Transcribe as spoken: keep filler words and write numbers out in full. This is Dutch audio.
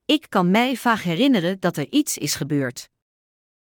Ik kan mij vaag herinneren dat er iets is gebeurd.